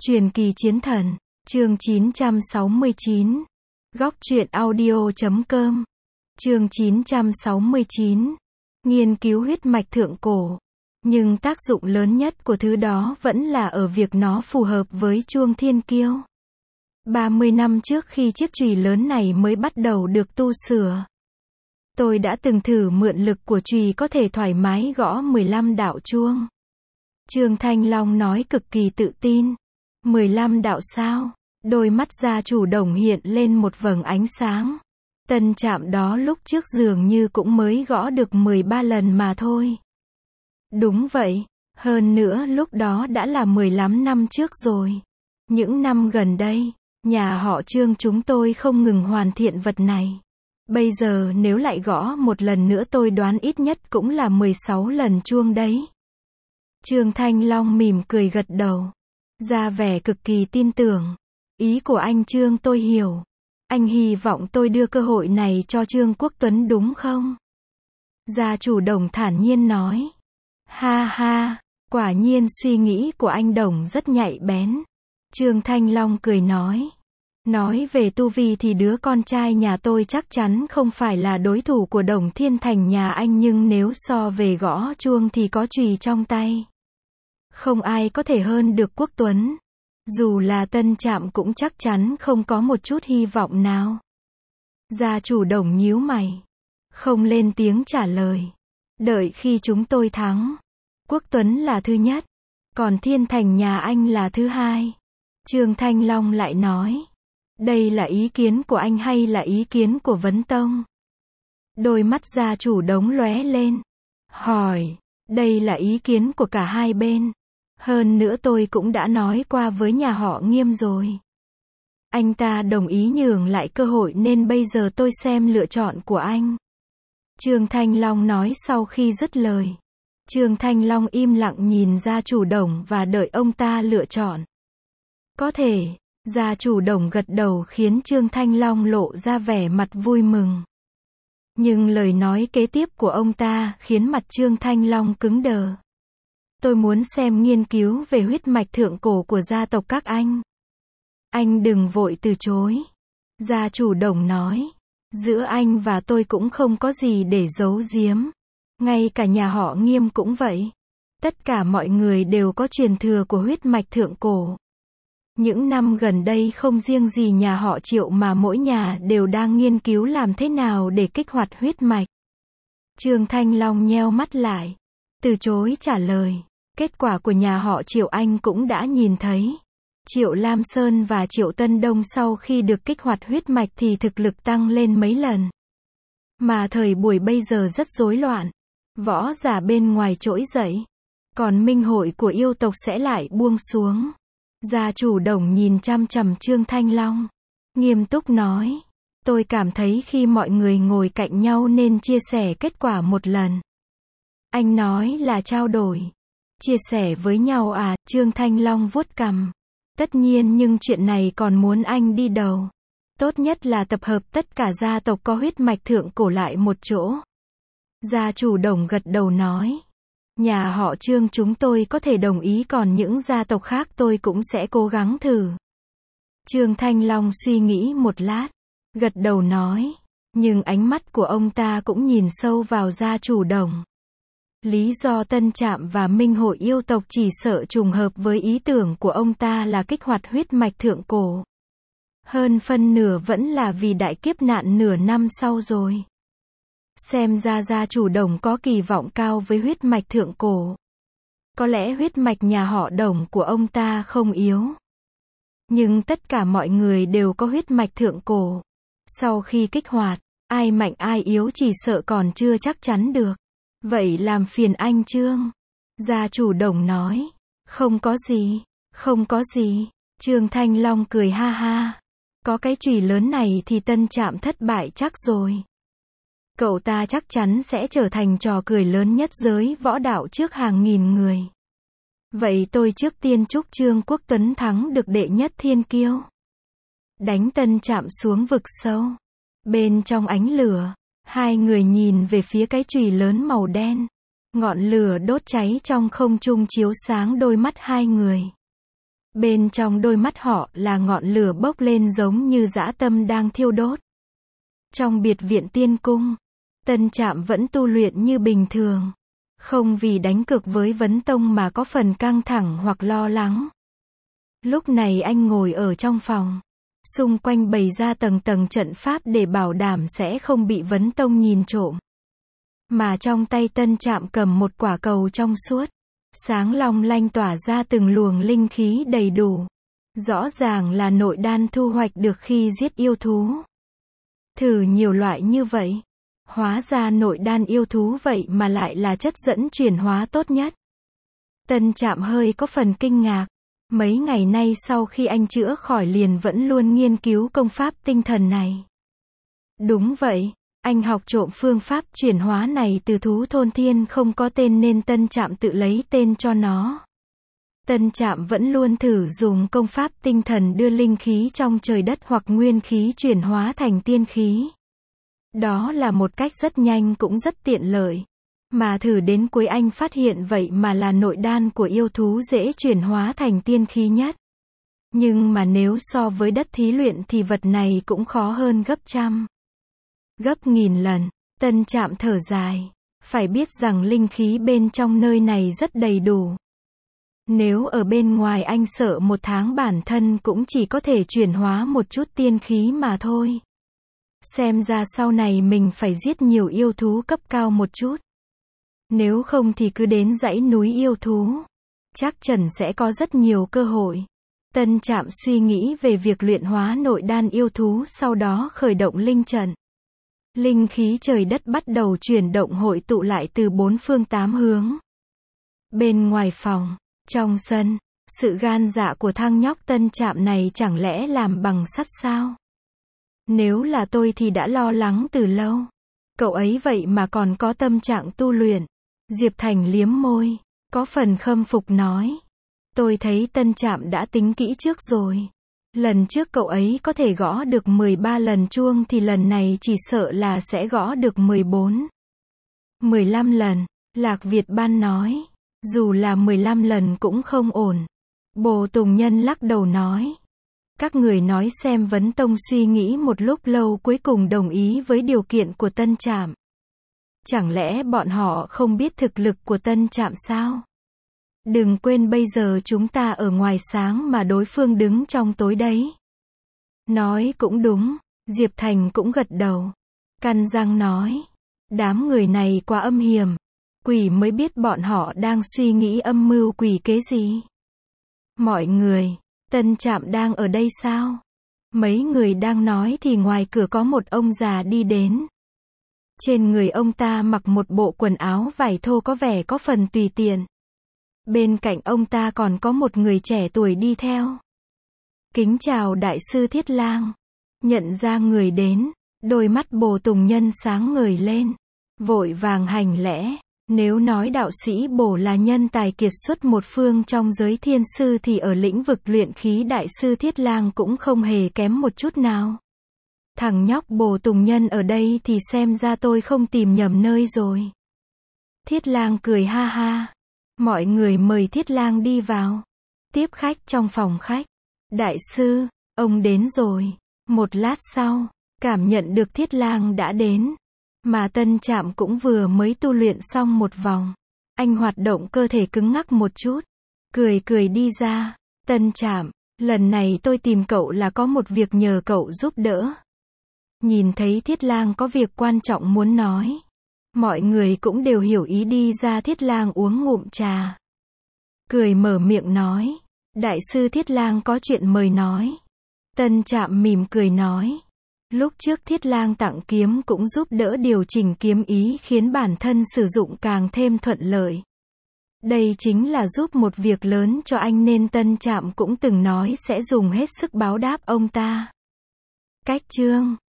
Truyền kỳ chiến thần, chương 969. Góc truyện audio.com. Chương 969. Nghiên cứu huyết mạch thượng cổ. Nhưng tác dụng lớn nhất của thứ đó vẫn là ở việc nó phù hợp với chuông thiên kiêu. 30 năm trước khi chiếc chùy lớn này mới bắt đầu được tu sửa, tôi đã từng thử mượn lực của chùy có thể thoải mái gõ 15 đạo chuông. Trương Thanh Long nói cực kỳ tự tin. 15 đạo sao? Đôi mắt gia chủ Đồng hiện lên một vầng ánh sáng. Tân trạm đó lúc trước dường như cũng mới gõ được 13 lần mà thôi. Đúng vậy, hơn nữa lúc đó đã là 15 năm trước rồi. Những năm gần đây, nhà họ Trương chúng tôi không ngừng hoàn thiện vật này. Bây giờ nếu lại gõ một lần nữa tôi đoán ít nhất cũng là 16 lần chuông đấy. Trương Thanh Long mỉm cười gật đầu, ra vẻ cực kỳ tin tưởng. Ý của anh Trương tôi hiểu. Anh hy vọng tôi đưa cơ hội này cho Trương Quốc Tuấn đúng không? Gia chủ Đồng thản nhiên nói. Ha ha, quả nhiên suy nghĩ của anh Đồng rất nhạy bén. Trương Thanh Long cười nói. Nói về tu vi thì đứa con trai nhà tôi chắc chắn không phải là đối thủ của Đồng Thiên Thành nhà anh, nhưng nếu so về gõ chuông thì có chùy trong tay, không ai có thể hơn được Quốc Tuấn. Dù là Tân Trạm cũng chắc chắn không có một chút hy vọng nào. Gia chủ Đồng nhíu mày, không lên tiếng trả lời. Đợi khi chúng tôi thắng, Quốc Tuấn là thứ nhất, còn Thiên Thành nhà anh là thứ hai. Trương Thanh Long lại nói. Đây là ý kiến của anh hay là ý kiến của Vấn Tông? Đôi mắt gia chủ Đống lóe lên, hỏi. Đây là ý kiến của cả hai bên. Hơn nữa tôi cũng đã nói qua với nhà họ Nghiêm rồi. Anh ta đồng ý nhường lại cơ hội nên bây giờ tôi xem lựa chọn của anh. Trương Thanh Long nói sau khi dứt lời. Trương Thanh Long im lặng nhìn gia chủ Đồng và đợi ông ta lựa chọn. Có thể. Gia chủ Đồng gật đầu khiến Trương Thanh Long lộ ra vẻ mặt vui mừng. Nhưng lời nói kế tiếp của ông ta khiến mặt Trương Thanh Long cứng đờ. Tôi muốn xem nghiên cứu về huyết mạch thượng cổ của gia tộc các anh. Anh đừng vội từ chối. Gia chủ Đồng nói. Giữa anh và tôi cũng không có gì để giấu giếm. Ngay cả nhà họ Nghiêm cũng vậy. Tất cả mọi người đều có truyền thừa của huyết mạch thượng cổ. Những năm gần đây không riêng gì nhà họ Triệu mà mỗi nhà đều đang nghiên cứu làm thế nào để kích hoạt huyết mạch. Trương Thanh Long nheo mắt lại, từ chối trả lời. Kết quả của nhà họ Triệu anh cũng đã nhìn thấy. Triệu Lam Sơn và Triệu Tân Đông sau khi được kích hoạt huyết mạch thì thực lực tăng lên mấy lần. Mà thời buổi bây giờ rất rối loạn. Võ giả bên ngoài trỗi dậy. Còn minh hội của yêu tộc sẽ lại buông xuống. Gia chủ Đồng nhìn chăm chằm Trương Thanh Long, nghiêm túc nói. Tôi cảm thấy khi mọi người ngồi cạnh nhau nên chia sẻ kết quả một lần. Anh nói là trao đổi. Chia sẻ với nhau à? Trương Thanh Long vuốt cằm. Tất nhiên, nhưng chuyện này còn muốn anh đi đầu. Tốt nhất là tập hợp tất cả gia tộc có huyết mạch thượng cổ lại một chỗ. Gia chủ Đồng gật đầu nói. Nhà họ Trương chúng tôi có thể đồng ý, còn những gia tộc khác tôi cũng sẽ cố gắng thử. Trương Thanh Long suy nghĩ một lát, gật đầu nói. Nhưng ánh mắt của ông ta cũng nhìn sâu vào gia chủ Đồng. Lý do Tân Trạm và Minh hội yêu tộc chỉ sợ trùng hợp với ý tưởng của ông ta là kích hoạt huyết mạch thượng cổ. Hơn phân nửa vẫn là vì đại kiếp nạn nửa năm sau rồi. Xem ra gia chủ Đồng có kỳ vọng cao với huyết mạch thượng cổ. Có lẽ huyết mạch nhà họ Đồng của ông ta không yếu. Nhưng tất cả mọi người đều có huyết mạch thượng cổ. Sau khi kích hoạt, ai mạnh ai yếu chỉ sợ còn chưa chắc chắn được. Vậy làm phiền anh Trương. Gia chủ Đồng nói. Không có gì, không có gì. Trương Thanh Long cười ha ha. Có cái chùy lớn này thì Tân Trạm thất bại chắc rồi. Cậu ta chắc chắn sẽ trở thành trò cười lớn nhất giới võ đạo trước hàng nghìn người. Vậy tôi trước tiên chúc Trương Quốc Tuấn thắng được đệ nhất thiên kiêu. Đánh Tân Trạm xuống vực sâu. Bên trong ánh lửa, hai người nhìn về phía cái chùy lớn màu đen. Ngọn lửa đốt cháy trong không trung chiếu sáng đôi mắt hai người. Bên trong đôi mắt họ là ngọn lửa bốc lên giống như dã tâm đang thiêu đốt. Trong biệt viện tiên cung, Tân Trạm vẫn tu luyện như bình thường. Không vì đánh cược với Vấn Tông mà có phần căng thẳng hoặc lo lắng. Lúc này anh ngồi ở trong phòng. Xung quanh bày ra tầng tầng trận pháp để bảo đảm sẽ không bị Vấn Tông nhìn trộm. Mà trong tay Tân Trạm cầm một quả cầu trong suốt. Sáng long lanh tỏa ra từng luồng linh khí đầy đủ. Rõ ràng là nội đan thu hoạch được khi giết yêu thú. Thử nhiều loại như vậy. Hóa ra nội đan yêu thú vậy mà lại là chất dẫn chuyển hóa tốt nhất. Tân Trạm hơi có phần kinh ngạc. Mấy ngày nay sau khi anh chữa khỏi liền vẫn luôn nghiên cứu công pháp tinh thần này. Đúng vậy, anh học trộm phương pháp chuyển hóa này từ thú thôn thiên không có tên nên Tân Trạm tự lấy tên cho nó. Tân Trạm vẫn luôn thử dùng công pháp tinh thần đưa linh khí trong trời đất hoặc nguyên khí chuyển hóa thành tiên khí. Đó là một cách rất nhanh cũng rất tiện lợi. Mà thử đến cuối anh phát hiện vậy mà là nội đan của yêu thú dễ chuyển hóa thành tiên khí nhất. Nhưng mà nếu so với đất thí luyện thì vật này cũng khó hơn gấp trăm, gấp nghìn lần. Tân Trạm thở dài. Phải biết rằng linh khí bên trong nơi này rất đầy đủ. Nếu ở bên ngoài anh sợ một tháng bản thân cũng chỉ có thể chuyển hóa một chút tiên khí mà thôi. Xem ra sau này mình phải giết nhiều yêu thú cấp cao một chút. Nếu không thì cứ đến dãy núi yêu thú. Chắc chắn sẽ có rất nhiều cơ hội. Tân Trạm suy nghĩ về việc luyện hóa nội đan yêu thú sau đó khởi động linh trận. Linh khí trời đất bắt đầu chuyển động hội tụ lại từ bốn phương tám hướng. Bên ngoài phòng, trong sân, sự gan dạ của thằng nhóc Tân Trạm này chẳng lẽ làm bằng sắt sao? Nếu là tôi thì đã lo lắng từ lâu. Cậu ấy vậy mà còn có tâm trạng tu luyện. Diệp Thành liếm môi, có phần khâm phục nói. Tôi thấy Tân Trạm đã tính kỹ trước rồi. Lần trước cậu ấy có thể gõ được 13 lần chuông thì lần này chỉ sợ là sẽ gõ được 14, 15 lần. Lạc Việt Ban nói. Dù là 15 lần cũng không ổn. Bồ Tùng Nhân lắc đầu nói. Các người nói xem. Vấn Tông suy nghĩ một lúc lâu cuối cùng đồng ý với điều kiện của Tân Trạm. Chẳng lẽ bọn họ không biết thực lực của Tân Trạm sao? Đừng quên bây giờ chúng ta ở ngoài sáng mà đối phương đứng trong tối đấy. Nói cũng đúng, Diệp Thành cũng gật đầu. Căn răng nói. Đám người này quá âm hiểm. Quỷ mới biết bọn họ đang suy nghĩ âm mưu quỷ kế gì. Mọi người, Tân Trạm đang ở đây sao? Mấy người đang nói thì ngoài cửa có một ông già đi đến. Trên người ông ta mặc một bộ quần áo vải thô có vẻ có phần tùy tiện. Bên cạnh ông ta còn có một người trẻ tuổi đi theo. Kính chào đại sư Thiết Lang. Nhận ra người đến, đôi mắt Bồ Tùng Nhân sáng ngời lên. Vội vàng hành lễ. Nếu nói đạo sĩ Bồ là nhân tài kiệt xuất một phương trong giới thiên sư thì ở lĩnh vực luyện khí đại sư Thiết Lang cũng không hề kém một chút nào. Thằng nhóc Bồ Tùng Nhân ở đây thì xem ra tôi không tìm nhầm nơi rồi. Thiết Lang cười ha ha. Mọi người mời Thiết Lang đi vào. Tiếp khách trong phòng khách. Đại sư, ông đến rồi. Một lát sau, cảm nhận được Thiết Lang đã đến. Mà Tân Trạm cũng vừa mới tu luyện xong một vòng. Anh hoạt động cơ thể cứng ngắc một chút. Cười cười đi ra. Tân Trạm, lần này tôi tìm cậu là có một việc nhờ cậu giúp đỡ. Nhìn thấy Thiết Lang có việc quan trọng muốn nói. Mọi người cũng đều hiểu ý đi ra. Thiết Lang uống ngụm trà. Cười mở miệng nói. Đại sư Thiết Lang có chuyện mời nói. Tân Trạm mỉm cười nói. Lúc trước Thiết Lang tặng kiếm cũng giúp đỡ điều chỉnh kiếm ý khiến bản thân sử dụng càng thêm thuận lợi. Đây chính là giúp một việc lớn cho anh nên Tân Trạm cũng từng nói sẽ dùng hết sức báo đáp ông ta. Cách chương